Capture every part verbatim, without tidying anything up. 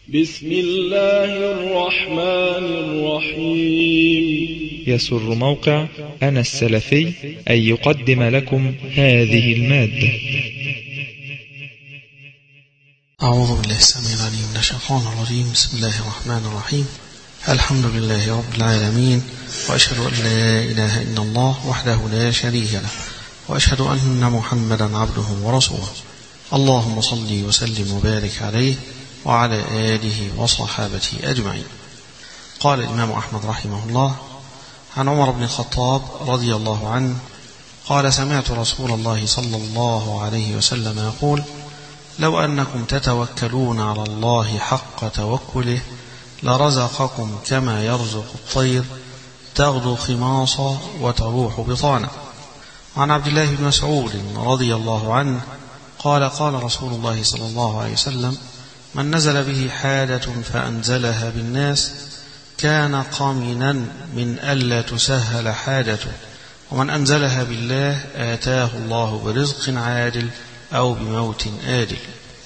بسم الله الرحمن الرحيم. يسر موقع أنا السلفي أن يقدم لكم هذه المادة. أعوذ بالله السميع العليم من الشيطان الرجيم. بسم الله الرحمن الرحيم. الحمد لله رب العالمين، وأشهد أن لا إله إلا الله وحده لا شريك له، وأشهد أن محمدا عبده ورسوله. اللهم صل وسلم وبارك عليه وعلى آله وصحابته أجمعين. قال الإمام أحمد رحمه الله عن عمر بن الخطاب رضي الله عنه قال: سمعت رسول الله صلى الله عليه وسلم يقول: لو أنكم تتوكلون على الله حق توكله لرزقكم كما يرزق الطير تغدو خماصا وتروح بطانا. عن عبد الله بن مسعود رضي الله عنه قال: قال رسول الله صلى الله عليه وسلم: من نزل به حاجة فأنزلها بالناس كان قامنا من ألا تسهل حاجته، ومن أنزلها بالله آتاه الله برزق عاجل أو بموت آجل.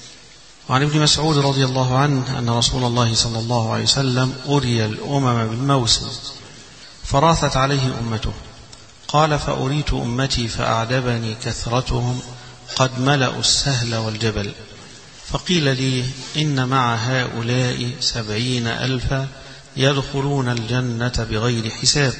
وعن ابن مسعود رضي الله عنه أن رسول الله صلى الله عليه وسلم أري الأمم بالموسم فراثت عليه أمته، قال: فأريت أمتي فأعجبني كثرتهم قد ملأوا السهل والجبل، فقيل لي: إن مع هؤلاء سبعين ألفا يدخلون الجنة بغير حساب،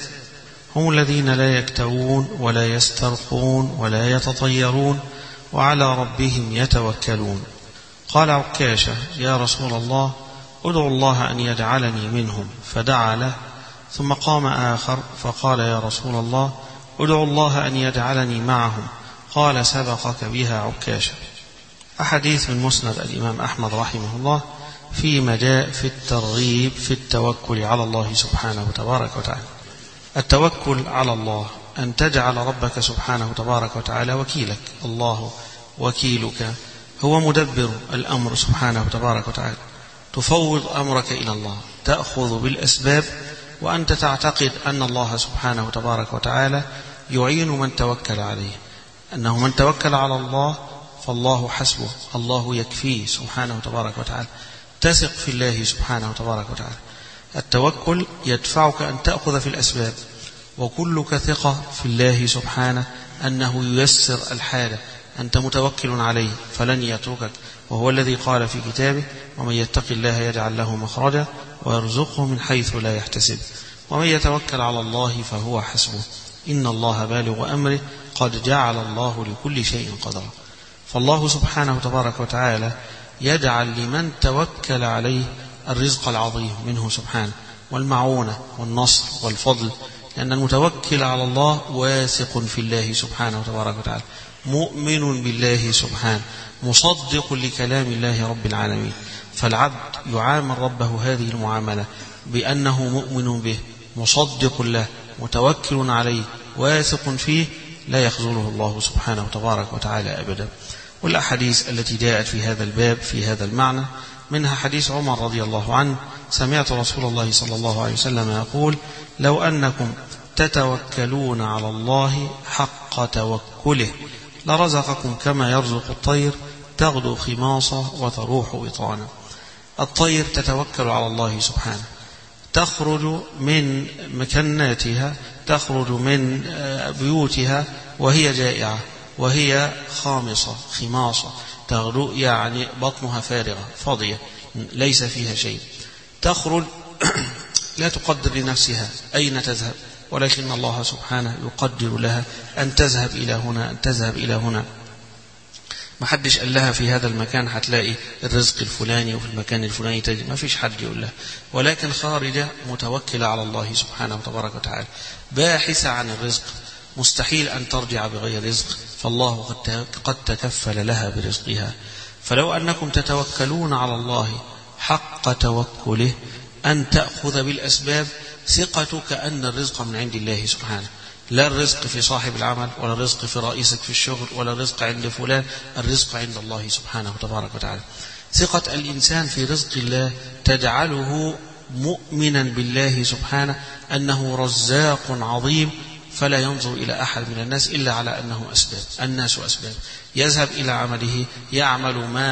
هم الذين لا يكتوون ولا يسترقون ولا يتطيرون وعلى ربهم يتوكلون. قال عكاشة: يا رسول الله، ادعو الله أن يجعلني منهم، فدعا له. ثم قام آخر فقال: يا رسول الله، ادعو الله أن يجعلني معهم، قال: سبقك بها عكاشة. أحاديث من مسند الإمام أحمد رحمه الله فيما جاء في الترغيب في التوكل على الله سبحانه وتبارك وتعالى. التوكل على الله أن تجعل ربك سبحانه وتبارك وتعالى وكيلك، الله وكيلك، هو مدبر الأمر سبحانه وتبارك وتعالى. تفوض أمرك إلى الله، تأخذ بالأسباب، وأنت تعتقد أن الله سبحانه وتبارك وتعالى يعين من توكل عليه، أنه من توكل على الله فالله حسبه، الله يكفيه سبحانه وتبارك وتعالى. تثق في الله سبحانه وتبارك وتعالى. التوكل يدفعك أن تأخذ في الأسباب، وكلك ثقة في الله سبحانه أنه ييسر الحالة، أنت متوكل عليه فلن يتركك، وهو الذي قال في كتابه: ومن يتق الله يجعل له مخرجا ويرزقه من حيث لا يحتسب، ومن يتوكل على الله فهو حسبه، إن الله بالغ أمره قد جعل الله لكل شيء قدرا. فالله سبحانه وتبارك وتعالى يجعل لمن توكل عليه الرزق العظيم منه سبحانه، والمعونة والنصر والفضل، لأن المتوكل على الله واثق في الله سبحانه وتبارك وتعالى، مؤمن بالله سبحانه، مصدق لكلام الله رب العالمين. فالعبد يعامل ربه هذه المعاملة بأنه مؤمن به، مصدق له، متوكل عليه، واثق فيه، لا يخذله الله سبحانه وتبارك وتعالى أبدا. والأحاديث التي جاءت في هذا الباب في هذا المعنى منها حديث عمر رضي الله عنه: سمعت رسول الله صلى الله عليه وسلم يقول: لو أنكم تتوكلون على الله حق توكله لرزقكم كما يرزق الطير تغدو خماصا وتروح بطانا. الطير تتوكل على الله سبحانه، تخرج من مكناتها، تخرج من بيوتها وهي جائعة، وهي خامصة خماصة، تغدو يعني بطنها فارغة فاضية ليس فيها شيء، تخرج لا تقدر لنفسها أين تذهب، ولكن الله سبحانه يقدر لها أن تذهب إلى هنا، أن تذهب إلى هنا. ما حدش قال لها في هذا المكان هتلاقي الرزق الفلاني وفي المكان الفلاني تجد، ما فيش حد يقول لها، ولكن خارجة متوكلة على الله سبحانه وتبارك وتعالى، باحثة عن الرزق، مستحيل أن ترجع بغير رزق، فالله قد تكفل لها برزقها. فلو أنكم تتوكلون على الله حق توكله أن تأخذ بالأسباب، ثقتك أن الرزق من عند الله سبحانه، لا الرزق في صاحب العمل، ولا الرزق في رئيسك في الشغل، ولا الرزق عند فلان، الرزق عند الله سبحانه وتبارك وتعالى. ثقة الإنسان في رزق الله تجعله مؤمنا بالله سبحانه أنه رزاق عظيم، فلا ينظر إلى أحد من الناس إلا على أنه أسباب، الناس أسباب، يذهب إلى عمله، يعمل ما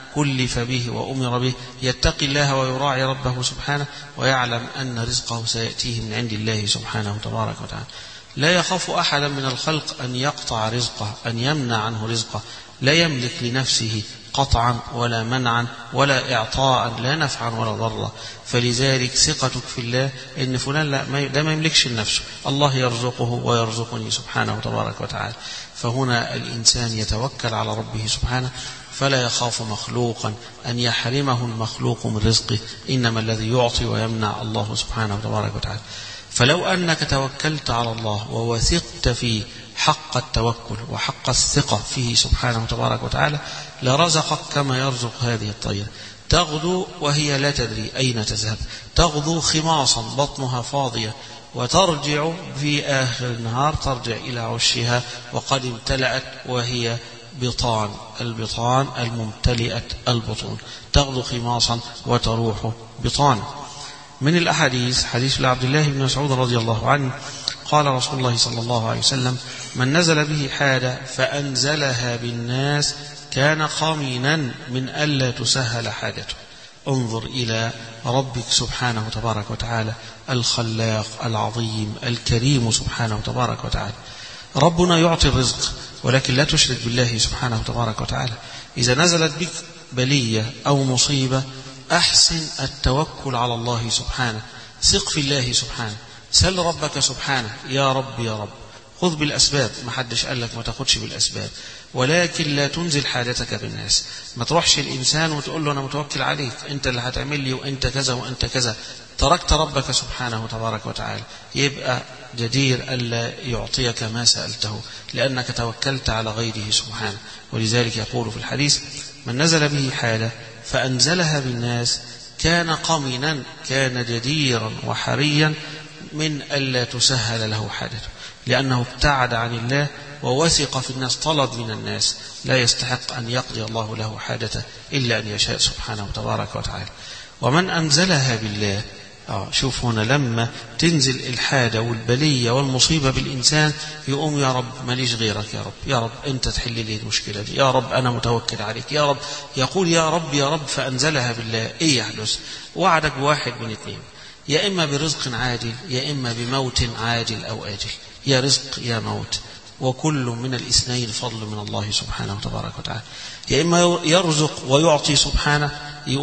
كلف به وأمر به يتقي الله ويراعي ربه سبحانه ويعلم أن رزقه سيأتيه من عند الله سبحانه تبارك وتعالى. لا يخاف أحدا من الخلق أن يقطع رزقه، أن يمنع عنه رزقه، لا يملك لنفسه قطعا ولا منعا ولا إعطاء، لا نفعا ولا ضرا. فلذلك ثقتك في الله إن فلان لا ده ما يملكش لنفسه، الله يرزقه ويرزقني سبحانه تبارك وتعالى. فهنا الإنسان يتوكل على ربه سبحانه فلا يخاف مخلوقا أن يحرمه المخلوق من رزقه، إنما الذي يعطي ويمنع الله سبحانه تبارك وتعالى. فلو أنك توكلت على الله ووثقت فيه حق التوكل وحق الثقة فيه سبحانه تبارك وتعالى لرزقك كما يرزق هذه الطير، تغدو وهي لا تدري أين تذهب، تغدو خماصا بطنها فاضية وترجع في آخر النهار ترجع إلى عشها وقد امتلأت وهي بطان، البطان الممتلئة البطون، تغدو خماصا وتروح بطان. من الأحاديث حديث لعبد الله بن مسعود رضي الله عنه قال رسول الله صلى الله عليه وسلم: من نزل به حاجة فأنزلها بالناس كان قمينا من ألا تسهل حاجته. انظر إلى ربك سبحانه تبارك وتعالى الخلاق العظيم الكريم سبحانه تبارك وتعالى. ربنا يعطي الرزق ولكن لا تشرك بالله سبحانه تبارك وتعالى. إذا نزلت بك بلية أو مصيبة أحسن التوكل على الله سبحانه، ثق في الله سبحانه، سل ربك سبحانه: يا رب يا رب. خذ بالأسباب، ما حدش قال لك ما تاخدش بالأسباب، ولكن لا تنزل حاجتك بالناس. ما تروحش الإنسان وتقول له أنا متوكل عليك، أنت اللي هتعمل لي وأنت كذا وأنت كذا. تركت ربك سبحانه تبارك وتعالى، يبقى جدير ألا يعطيك ما سألته لأنك توكلت على غيره سبحانه. ولذلك يقول في الحديث: من نزل به حالة فأنزلها بالناس كان قمنا، كان جديرا وحريا من ألا تسهل له حاجته، لأنه ابتعد عن الله ووثق في الناس، طلب من الناس، لا يستحق أن يقضي الله له حاجته إلا أن يشاء سبحانه تبارك وتعالى. ومن أنزلها بالله، آه شوف هنا لما تنزل الحاجة والبلية والمصيبة بالإنسان يقوم: يا رب ماليش غيرك، يا رب يا رب أنت تحل لي المشكلة دي، يا رب أنا متوكل عليك، يا رب. يقول يا رب يا رب فأنزلها بالله. إيه يحدث؟ وعدك واحد من اثنين: يا إما برزق عاجل يا إما بموت عاجل أو آجل، يا رزق يا موت، وكل من الاثنين فضل من الله سبحانه وتبارك وتعالى. يا إما يرزق ويعطي سبحانه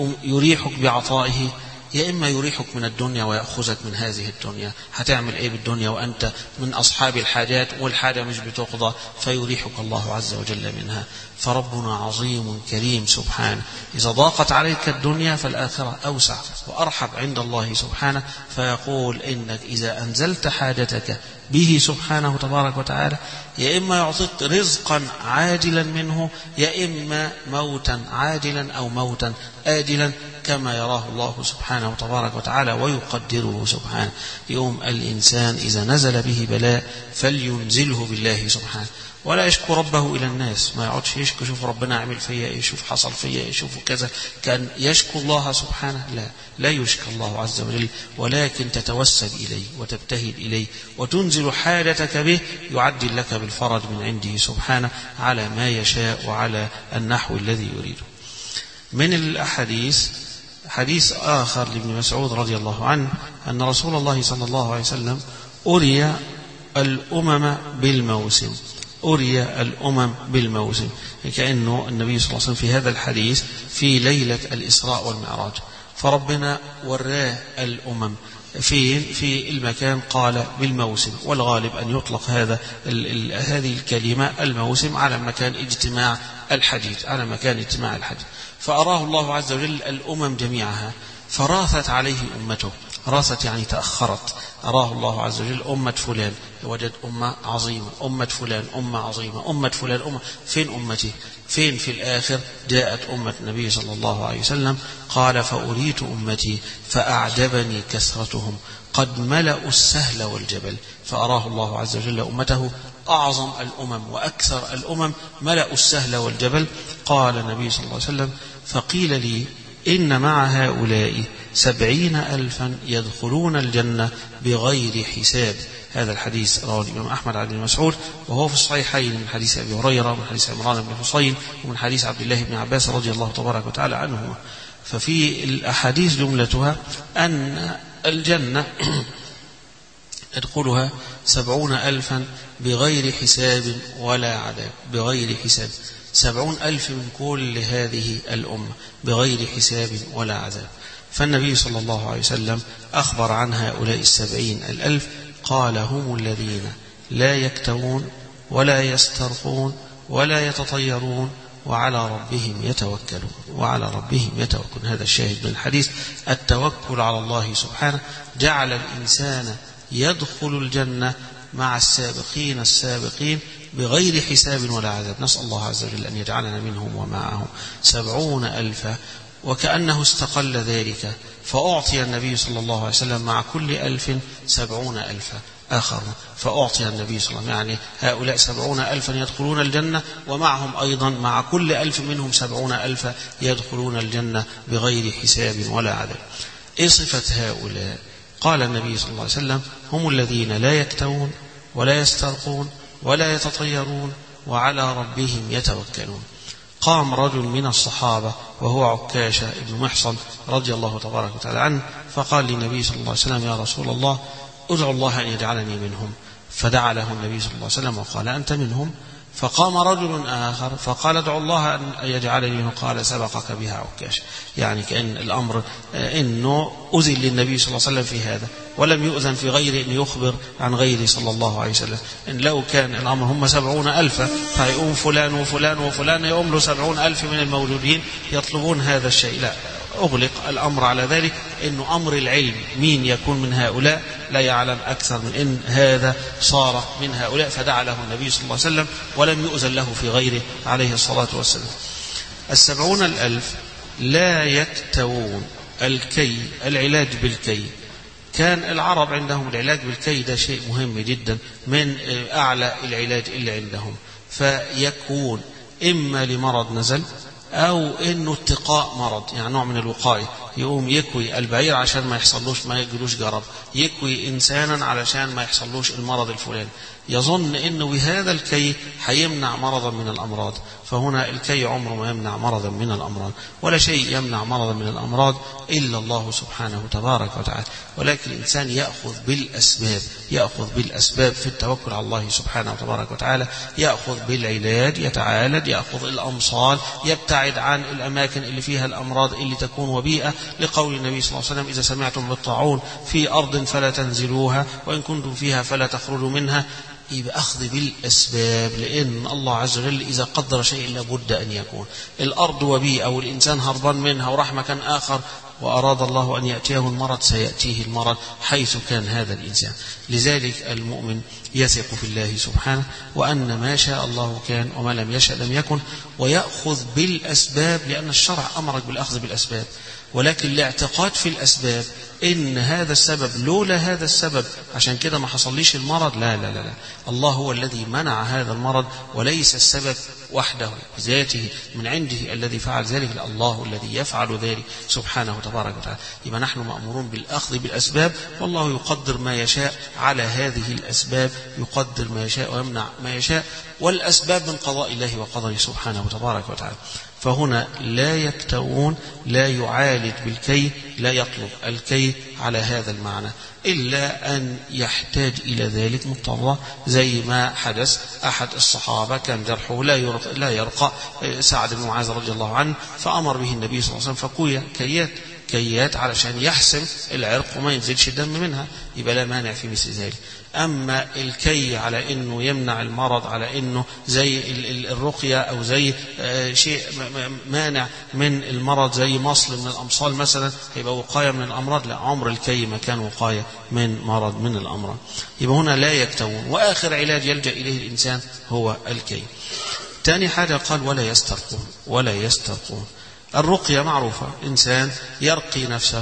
يريحك بعطائه، يا إما يريحك من الدنيا ويأخذك من هذه الدنيا. هتعمل إيه بالدنيا وأنت من أصحاب الحاجات والحاجة مش بتقضى؟ فيريحك الله عز وجل منها. فربنا عظيم كريم سبحانه، إذا ضاقت عليك الدنيا فالآخرة أوسع وأرحب عند الله سبحانه، فيقول إنك إذا أنزلت حاجتك به سبحانه تبارك وتعالى يا إما يعطيك رزقا عاجلا منه يا إما موتا عاجلا أو موتا آجلا كما يراه الله سبحانه تبارك وتعالى ويقدره سبحانه. يوم الإنسان إذا نزل به بلاء فلينزله بالله سبحانه، ولا يشكو ربه إلى الناس، ما يقعدش يشكو شوف ربنا عمل فيا ايه، شوف حصل فيا ايه، شوف كذا، كان يشكو الله سبحانه. لا لا يشكى الله عز وجل، ولكن تتوسل إليه وتبتهل إليه وتنزل حاجتك به، يعدل لك بالفرج من عنده سبحانه على ما يشاء وعلى النحو الذي يريده. من الأحاديث حديث آخر لابن مسعود رضي الله عنه أن رسول الله صلى الله عليه وسلم أري الأمم بالموسم، أري الأمم بالموسم، كأنه النبي صلى الله عليه وسلم في هذا الحديث في ليلة الإسراء والمعراج، فربنا وراه الأمم في في المكان قال بالموسم، والغالب أن يطلق هذا ال ال هذه الكلمة الموسم على مكان اجتماع الحديث، على مكان اجتماع الحديث. فأراه الله عز وجل الأمم جميعها فراثت عليه أمته، راثت يعني تأخرت. أراه الله عز وجل أمة فلان، وجد أمة عظيمة، أمة فلان أمة عظيمة، أمة فلان أمة، فين أمتي؟ فين في الآخر جاءت أمة النبي صلى الله عليه وسلم قال: فأريت أمتي فأعجبني كثرتهم قد ملأوا السهل والجبل. فأراه الله عز وجل أمته أعظم الأمم وأكثر الأمم ملأوا السهل والجبل. قال النبي صلى الله عليه وسلم: فقيل لي إن مع هؤلاء سبعين ألفا يدخلون الجنة بغير حساب. هذا الحديث رواه الإمام أحمد عن ابن مسعود، وهو في الصحيحين من حديث أبي هريرة ومن حديث عمران بن حصين ومن حديث عبد الله بن عباس رضي الله تبارك وتعالى عنهما. ففي الأحاديث جملتها أن الجنة يدخلها سبعون ألفا بغير حساب ولا عذاب، بغير حساب، سبعون ألف من كل هذه الأمة بغير حساب ولا عذاب. فالنبي صلى الله عليه وسلم أخبر عن هؤلاء السبعين الألف، قال: هم الذين لا يكتوون ولا يسترقون ولا يتطيرون وعلى ربهم يتوكلون، وعلى ربهم يتوكلون. هذا الشاهد من الحديث، التوكل على الله سبحانه جعل الإنسان يدخل الجنة مع السابقين السابقين بغير حساب ولا عذاب. نسأل الله عز وجل أن يجعلنا منهم ومعهم. سبعون ألفا، وكأنه استقل ذلك، فأعطي النبي صلى الله عليه وسلم مع كل ألف سبعون ألفا آخر، فأعطي النبي صلى الله عليه وسلم، يعني هؤلاء سبعون ألفا يدخلون الجنة، ومعهم أيضا مع كل ألف منهم سبعون ألفا يدخلون الجنة بغير حساب ولا عذاب. إيه صفة هؤلاء؟ قال النبي صلى الله عليه وسلم: هم الذين لا يكتوون ولا يسترقون ولا يتطيرون وعلى ربهم يتوكلون. قام رجل من الصحابة وهو عكاشة ابن محصن رضي الله تبارك وتعالى عنه، فقال للنبي صلى الله عليه وسلم: يا رسول الله، ادعو الله أن يجعلني منهم. فدعا له النبي صلى الله عليه وسلم وقال: أنت منهم. فقام رجل آخر فقال: ادعو الله أن يجعلني منهم. قال: سبقك بها عكاشة. يعني كأن الأمر إنه أذن للنبي صلى الله عليه وسلم في هذا، ولم يؤذن في غير أن يخبر عن غيره صلى الله عليه وسلم. إن لو كان الأمر هم سبعون ألفا، فيقوم فلان وفلان وفلان يقوم له سبعون ألف من الموجودين يطلبون هذا الشيء، لا، أغلق الأمر على ذلك. إنه أمر العلم مين يكون من هؤلاء لا يعلم أكثر من إن هذا صار من هؤلاء، فدعا له النبي صلى الله عليه وسلم ولم يؤذن له في غيره عليه الصلاة والسلام. السبعون الألف لا يكتوون. الكي، العلاج بالكي، كان العرب عندهم العلاج بالكي ده شيء مهم جدا، من أعلى العلاج اللي عندهم. فيكون إما لمرض نزل أو إنه اتقاء مرض، يعني نوع من الوقاية. يقوم يكوي البعير عشان ما يحصلوش ما يجلوش جرب، يكوي إنسانا علشان ما يحصلوش المرض الفلاني، يظن إنه بهذا الكي حيمنع مرضا من الأمراض. فهنا الكي عمره ما يمنع مرضا من الأمراض، ولا شيء يمنع مرضا من الأمراض إلا الله سبحانه تبارك وتعالى. ولكن الإنسان يأخذ بالأسباب، يأخذ بالأسباب في التوكل على الله سبحانه تبارك وتعالى، يأخذ بالعلاج، يتعالج، يأخذ الأمصال، يبتعد عن الأماكن اللي فيها الأمراض اللي تكون وبيئة، لقول النبي صلى الله عليه وسلم: إذا سمعتم بالطاعون في أرض فلا تنزلوها، وإن كنتم فيها فلا تخرجوا منها. يبقى أخذ بالأسباب، لأن الله عز وجل إذا قدر شيء لابد أن يكون. الأرض وبيئة والإنسان هربان منها وراح مكان آخر، وأراد الله أن يأتيه المرض سيأتيه المرض حيث كان هذا الإنسان. لذلك المؤمن يثق في الله سبحانه، وأن ما شاء الله كان وما لم يشأ لم يكن، ويأخذ بالأسباب، لأن الشرع أمرك بالأخذ بالأسباب. ولكن الاعتقاد في الأسباب إن هذا السبب لولا هذا السبب عشان كده ما حصليش المرض، لا لا لا لا. الله هو الذي منع هذا المرض، وليس السبب وحده بذاته من عنده الذي فعل ذلك، لا، الله الذي يفعل ذلك سبحانه تبارك وتعالى. يبقى نحن مأمورون بالأخذ بالأسباب، والله يقدر ما يشاء على هذه الأسباب، يقدر ما يشاء ويمنع ما يشاء، والأسباب من قضاء الله وقدره سبحانه تبارك وتعالى. فهنا لا يكتوون، لا يعالج بالكي، لا يطلب الكي على هذا المعنى، إلا أن يحتاج إلى ذلك مضطرة، زي ما حدث أحد الصحابة كان جرحه لا يرقى, لا يرقى سعد بن معاذ رضي الله عنه، فأمر به النبي صلى الله عليه وسلم فكوية كيات كيات علشان يحسم العرق وما ينزلش الدم منها، يبقى لا مانع في مثل ذلك. أما الكي على أنه يمنع المرض، على أنه زي الرقية أو زي شيء مانع من المرض زي مصل من الأمصال مثلا، يبقى وقاية من الأمراض، لا، عمر الكي ما كان وقاية من مرض من الأمراض. يبقى هنا لا يكتوون، وآخر علاج يلجأ إليه الإنسان هو الكي. تاني حاجة قال: ولا يسترقون. ولا يسترقون. الرقية معروفة، إنسان يرقي نفسه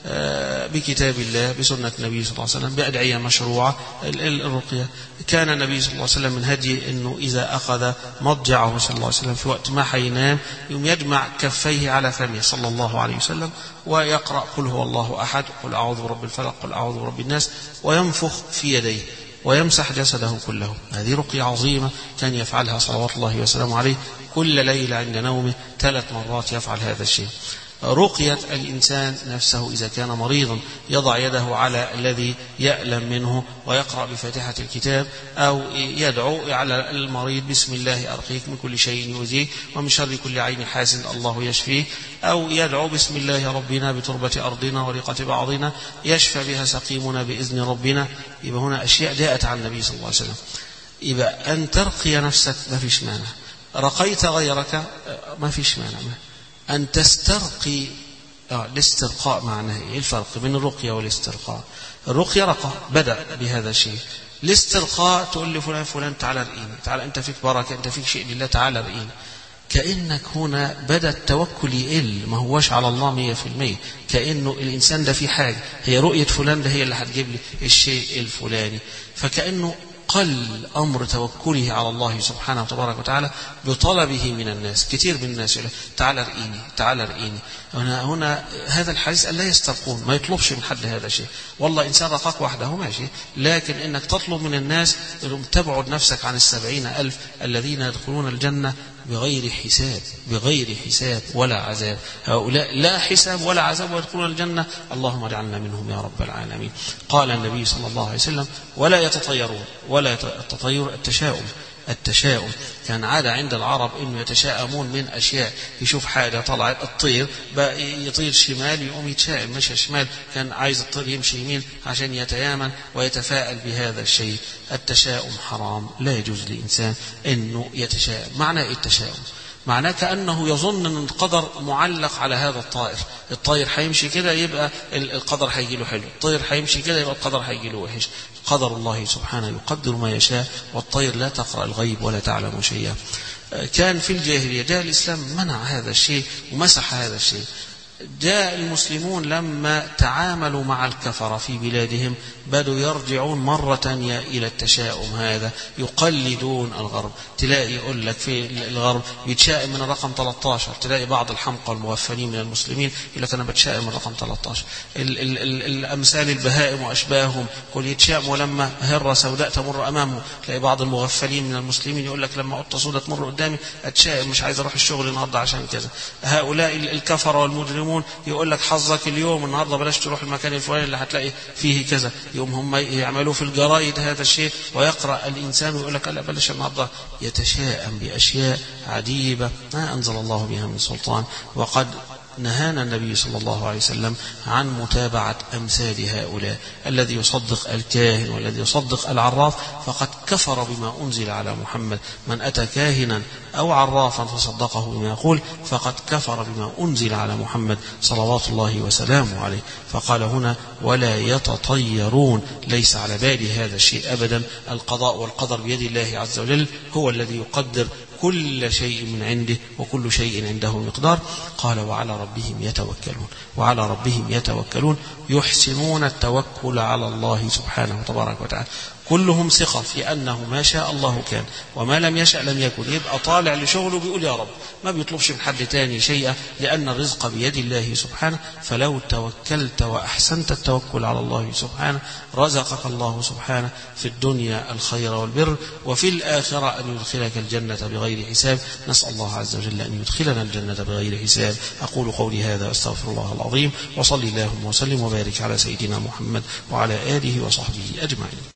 بكتاب الله بسنة النبي صلى الله عليه وسلم بأدعية مشروعة. الرقية كان النبي صلى الله عليه وسلم من هدي أنه إذا أخذ مضجعه صلى الله عليه وسلم في وقت ما حينام يوم يجمع كفيه على فمه صلى الله عليه وسلم ويقرأ قل هو الله أحد قل أعوذ برب الفلق قل أعوذ برب الناس وينفخ في يديه ويمسح جسده كله. هذه رقية عظيمة كان يفعلها صلوات الله وسلامه عليه كل ليلة عند نومه ثلاث مرات يفعل هذا الشيء. رقية الإنسان نفسه إذا كان مريضا يضع يده على الذي يألم منه ويقرأ بفاتحة الكتاب أو يدعو على المريض بسم الله أرقيك من كل شيء يؤذيك ومن شر كل عين حاسد الله يشفيه، أو يدعو بسم الله ربنا بتربة أرضنا ورقة بعضنا يشفى بها سقيمنا بإذن ربنا. يبقى هنا أشياء جاءت عن النبي صلى الله عليه وسلم. يبقى أن ترقي نفسك ما فيش مانع، رقيت غيرك ما فيش مانع. أن تسترقي آه الاسترقاء معناه إيه الفرق بين الرقية والاسترقاء؟ الرقية رقى بدأ بهذا الشيء، الاسترقاء تقول لفلان فلان تعال رقيني، تعال أنت فيك بركة أنت فيك شيء لله تعال رقيني. كأنك هنا بدأ التوكل يقل، ما هوش على الله مية في المية، كأنه الإنسان ده في حاجة هي رؤية فلان ده هي اللي هتجيب لي الشيء الفلاني، فكأنه قل أمر توكله على الله سبحانه وتبارك وتعالى بطلبه من الناس. كثير من الناس يقول تعال رقيني تعال رقيني. هنا, هنا هذا الحديث لا يسترقون، ما يطلبش من حد هذا الشيء. والله إنسان رقاك وحده ماشي، لكن إنك تطلب من الناس تبعد نفسك عن السبعين ألف الذين يدخلون الجنة بغير حساب بغير حساب ولا عذاب. هؤلاء لا حساب ولا عذاب ويدخلون الجنة، اللهم اجعلنا منهم يا رب العالمين. قال النبي صلى الله عليه وسلم ولا يتطيرون، ولا التطير التشاؤم. التشاؤم كان عادة عند العرب إنه يتشاءمون من أشياء، يشوف حاجة طلعت الطير بقى يطير شمال يقوم يتشائم مشى شمال، كان عايز الطير يمشي يمين عشان يتيامن ويتفاءل بهذا الشيء. التشاؤم حرام، لا يجوز لإنسان إنه يتشاءم. معنى التشاؤم معناه كأنه يظن أن القدر معلق على هذا الطائر، الطائر هيمشي كده يبقى القدر هيجي له حلو، الطائر هيمشي كده يبقى القدر هيجي له وحش. قدر الله سبحانه يقدر ما يشاء، والطير لا تقرأ الغيب ولا تعلم شيئا. كان في الجاهلية، جاء الإسلام منع هذا الشيء ومسح هذا الشيء. جاء المسلمون لما تعاملوا مع الكفر في بلادهم بدوا يرجعون مرة تانية إلى التشاؤم هذا، يقلدون الغرب. تلاقي يقول لك في الغرب بيتشائم من الرقم ثلاثة عشر، تلاقي بعض الحمقى المغفلين من المسلمين يقول لك أنا بتشائم من الرقم ثلاثة عشر. ال ال ال الأمثال البهائم وأشباههم كل يتشائم ولما هرة سوداء تمر أمامه. تلاقي بعض المغفلين من المسلمين يقول لك لما قطة سوداء تمر قدامي أتشائم مش عايز أروح الشغل النهارده عشان كذا. هؤلاء الكفر والمجرمون يقول لك حظك اليوم النهارده بلاش تروح المكان الفلاني اللي هتلاقي فيه كذا. يوم هم يعملوا في الجرايد هذا الشيء ويقرأ الإنسان ويقول لك لا بلاش النهارده، يتشائم بأشياء عجيبة ما أنزل الله بها من سلطان. وقد نهانا النبي صلى الله عليه وسلم عن متابعة أمثال هؤلاء. الذي يصدق الكاهن والذي يصدق العراف فقد كفر بما أنزل على محمد. من أتى كاهنا أو عرافا فصدقه بما يقول فقد كفر بما أنزل على محمد صلوات الله وسلامه عليه. فقال هنا ولا يتطيرون، ليس على بالي هذا الشيء أبدا. القضاء والقدر بيد الله عز وجل، هو الذي يقدر كل شيء من عنده وكل شيء عنده مقدار. قال وعلى ربهم يتوكلون، وعلى ربهم يتوكلون يحسنون التوكل على الله سبحانه وتبارك وتعالى. كلهم ثقة في أنه ما شاء الله كان وما لم يشأ لم يكن. يبقى طالع لشغله بيقول يا رب، ما بيطلبش من حد تاني شيئا لأن الرزق بيد الله سبحانه. فلو توكلت وأحسنت التوكل على الله سبحانه رزقك الله سبحانه في الدنيا الخير والبر، وفي الآخرة أن يدخلك الجنة بغير حساب. نسأل الله عز وجل أن يدخلنا الجنة بغير حساب. أقول قولي هذا أستغفر الله العظيم، وصلي اللهم وسلم وبارك على سيدنا محمد وعلى آله وصحبه أجمعين.